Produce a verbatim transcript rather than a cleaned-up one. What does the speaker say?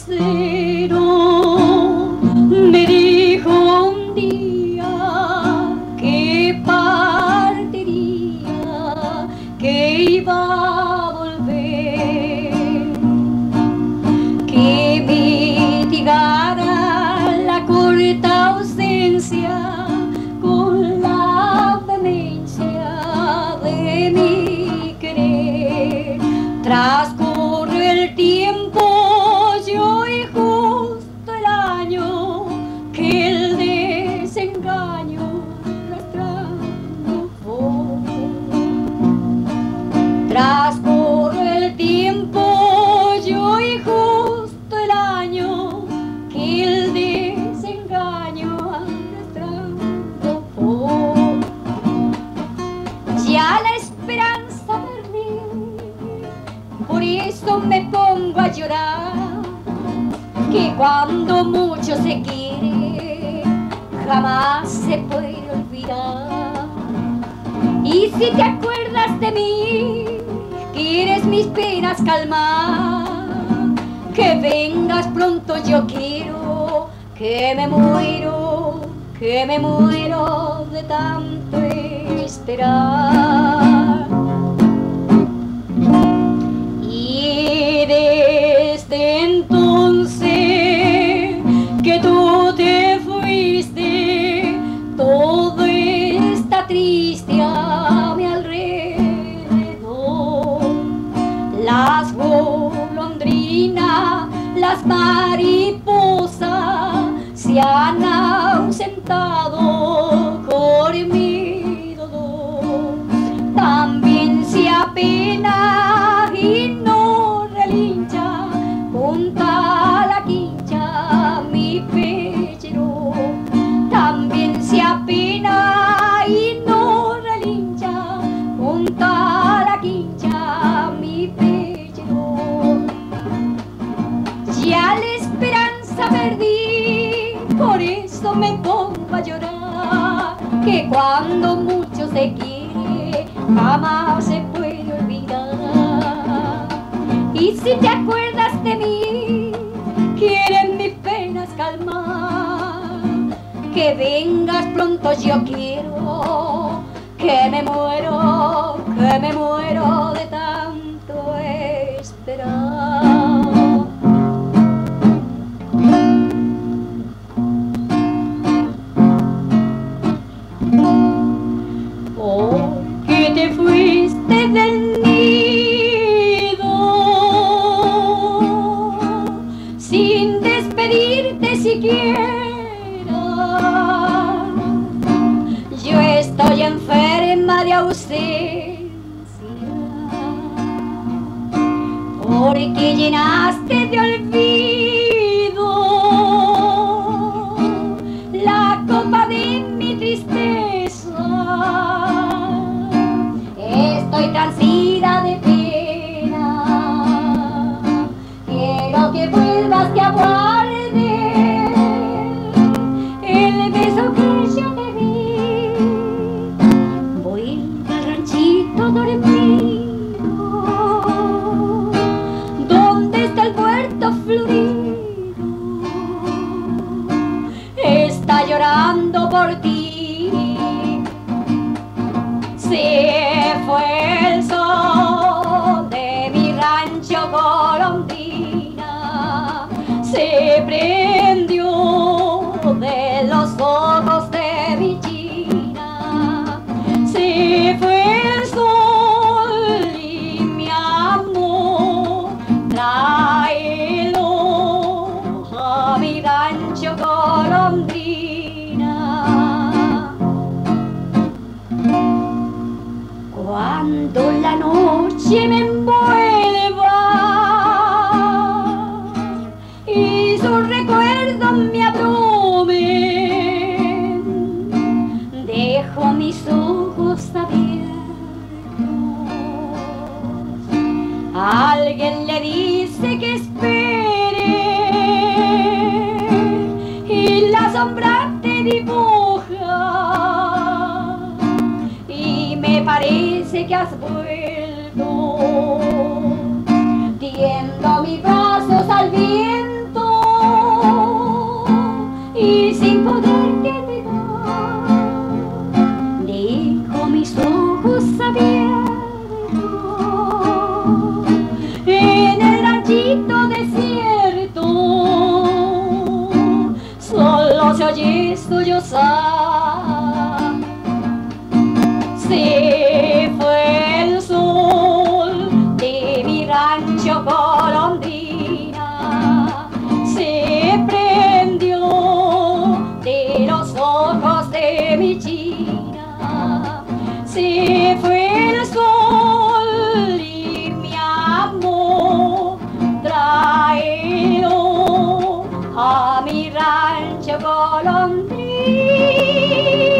lucero me dijo un día que partiría, que iba a volver, que mitigara la corta ausencia con la demencia de mi querer. Transcurre el tiempo y hoy justo el año que el desengaño arrastrando fue. Transcurre el tiempo y hoy justo el año que el desengaño arrastrando fue. Ya la esperanza perdí, por eso me pongo a llorar, que cuando mucho se quiere jamás se puede olvidar. Y si te acuerdas de mí, quieres mis penas calmar, que vengas pronto, yo quiero, que me muero, que me muero de tanto esperar. Y desde entonces que tú te fuiste, todo está triste a mi alrededor. Las golondrinas, las mariposas se han ausentado por mi dolor. También se apena y no relincha junta la quincha mi pechero. También se apena y no relincha junta la quincha mi pechero. Ya la esperanza perdí, por eso me pongo a llorar, que cuando mucho se quiere jamás se puede olvidar. Y si te acuerdas de mí, quieren mis penas calmar, que vengas pronto, yo quiero, que me muero, que me muero de tanto esperar. Porque te fuiste del nido sin despedirte siquiera. Yo estoy enferma de ausencia, porque llenaste de olvido la copa de mi tristeza. Estoy transida de pena, quiero que vuelvas, que aguarde el beso que yo te di. Vuelve al ranchito dormido, donde está el puerto florido, está llorando por ti. Se fue el sol de mi rancho golondrina, se prendió de los ojos de mi china. Se fue el sol y mi amor, tráelo a mi rancho golondrina. Cuando la noche me envuelva y sus recuerdos me abrumen, dejo mis ojos abiertos. Alguien le dice que espere y la sombra te dibuja, y me parece que has vuelto, tiendo mis brazos al viento lluviosa. Se fue el sol de mi rancho golondrina, se prendió de los ojos de mi china. Se fue el sol y mi amor, tráelo a mi rancho golondrina.